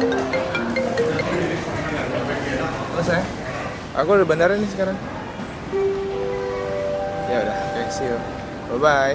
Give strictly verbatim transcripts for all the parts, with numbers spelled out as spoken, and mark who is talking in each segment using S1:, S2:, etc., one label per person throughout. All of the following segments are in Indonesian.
S1: Halo sayang, aku udah bandara nih sekarang. Ya udah, oke, okay, see you. Bye bye.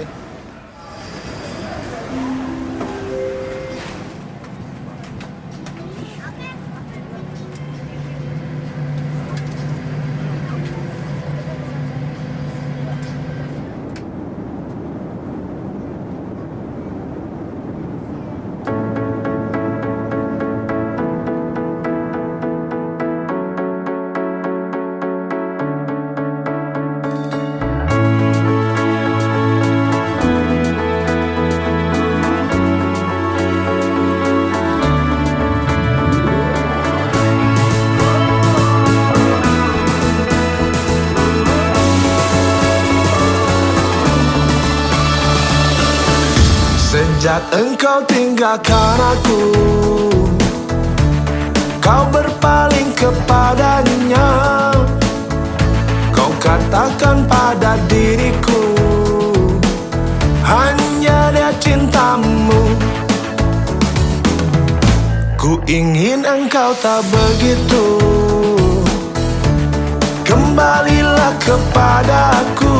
S1: Sejak engkau tinggalkan aku, kau berpaling kepadanya. Kau katakan pada diriku, hanya dia cintamu. Ku ingin engkau tak begitu. Kembalilah kepadaku.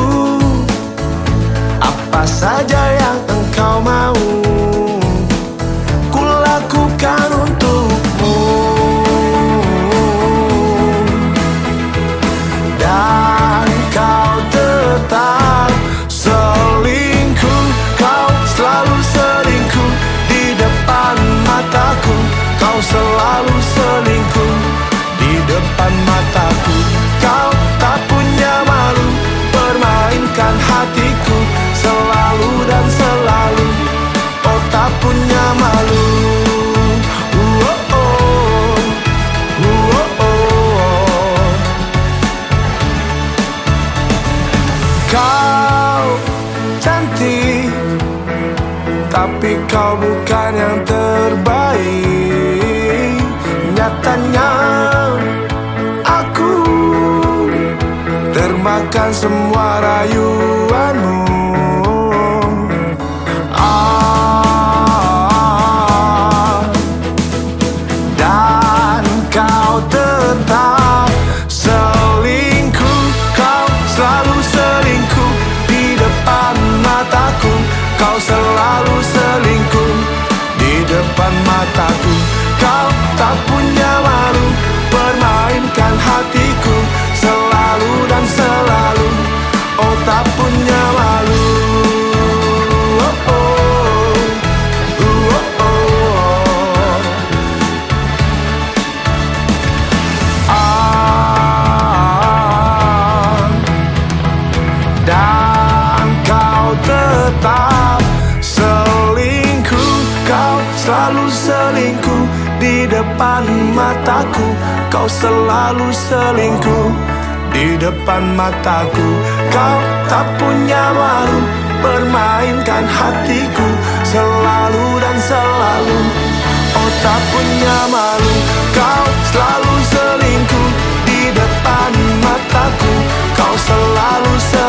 S1: Apa saja yang engkau mau, ku lakukan untukmu. Dan kau tetap selingkuh, kau selalu selingkuh di depan mataku. Kau selalu selingkuh di depan mataku. Kau tak punya malu, permainkan hatiku selalu dan selalu. Oh, tak punya malu. Uh, oh, oh. Uh, oh, oh. Kau cantik, tapi kau bukan yang terbaik. Nyatanya aku termakan semua rayuanmu. Ah, dan kau tetap selingkuh, kau selalu selingkuh di depan mataku. Kau selalu selingkuh di depan mataku. Kau tak punya malu, permainkan hatiku selalu dan selalu. Oh, tak punya malu. Oh, oh. Uh, oh, oh. Ah, dan kau tetap selingkuh, kau selalu selingkuh di depan mataku. Kau selalu selingkuh di depan mataku. Kau tak punya malu, permainkan hatiku selalu dan selalu. Oh, tak punya malu, kau selalu selingkuh di depan mataku. Kau selalu selingkuh